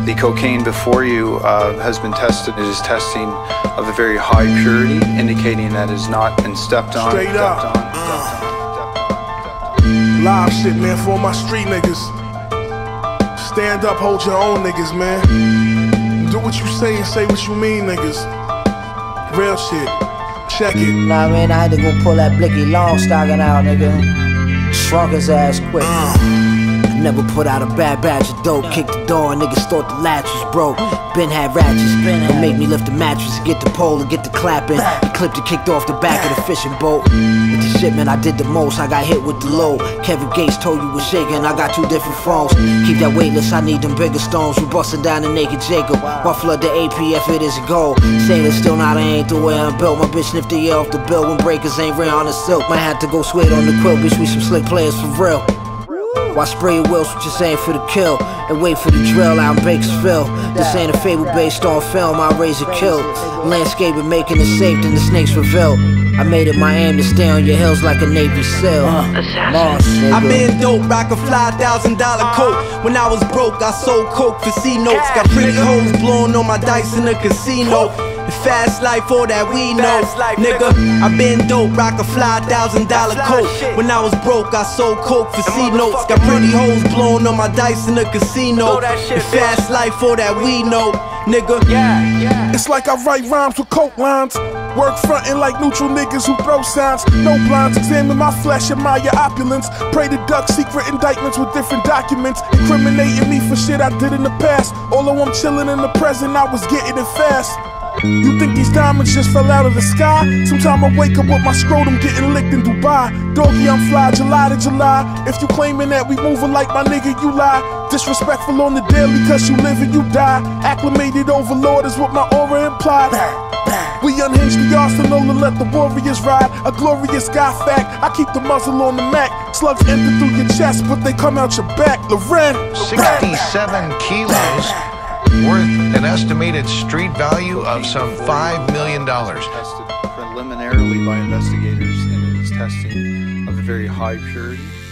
The cocaine before you has been tested. It is testing of a very high purity, indicating that it has not been stepped on. Straight up. Live shit, man, for all my street niggas. Stand up, hold your own niggas, man. Do what you say and say what you mean, niggas. Real shit. Check it. Nah, man, I had to go pull that blicky long stocking out, nigga. Shrunk his ass quick. Never put out a bad batch of dope. Kicked the door, niggas thought the latch was broke. Ben had ratchets, don't make me lift the mattress. Get the pole and get the clapping. He clipped it, kicked off the back of the fishing boat. With the shipment, I did the most. I got hit with the load. Kevin Gates told you was shaking. I got 2 different phones. Keep that weightless, I need them bigger stones. We bustin' down the naked Jacob. Why flood the AP if it is a goal? Saying it's still not, I ain't the way I'm built. My bitch sniffed the air off the bill when breakers ain't real on the silk. Might have to go sweat on the quilt. Bitch, we some slick players for real. Why spray your wheels with just aim for the kill and wait for the drill out in Bakersfield? This ain't a fable based on film, I raise a kill. Landscaping making it safe, then the snakes reveal. I made it my aim to stay on your hills like a Navy SEAL. I been dope, rock a fly $1,000 coat. When I was broke, I sold coke for C-notes. Got pretty hoes blowing on my dice in the casino. The fast life, all that we know, nigga. I been dope, rock a fly $1,000 coat. When I was broke, I sold coke for C-notes. Got pretty hoes blowing on my dice in the casino. The fast life, all that we know, nigga. It's like I write rhymes with coke lines. Work frontin' like neutral niggas who throw signs. No blinds, examine my flesh, admire opulence. Pray to duck secret indictments with different documents. Incriminating me for shit I did in the past. Although I'm chillin' in the present, I was getting it fast. You think these diamonds just fell out of the sky? Sometime I wake up with my scrotum getting licked in Dubai. Doggy, I'm fly July to July. If you claiming that we moving like my nigga, you lie. Disrespectful on the daily cause you live and you die. Acclimated overlord is what my aura implied. We unhinged the arsenal and let the warriors ride. A glorious guy fact, I keep the muzzle on the Mac. Slugs enter through your chest but they come out your back. Loren 67 kilos, worth an estimated street value of some $5 million. Tested preliminarily by investigators, and it is testing of a very high purity.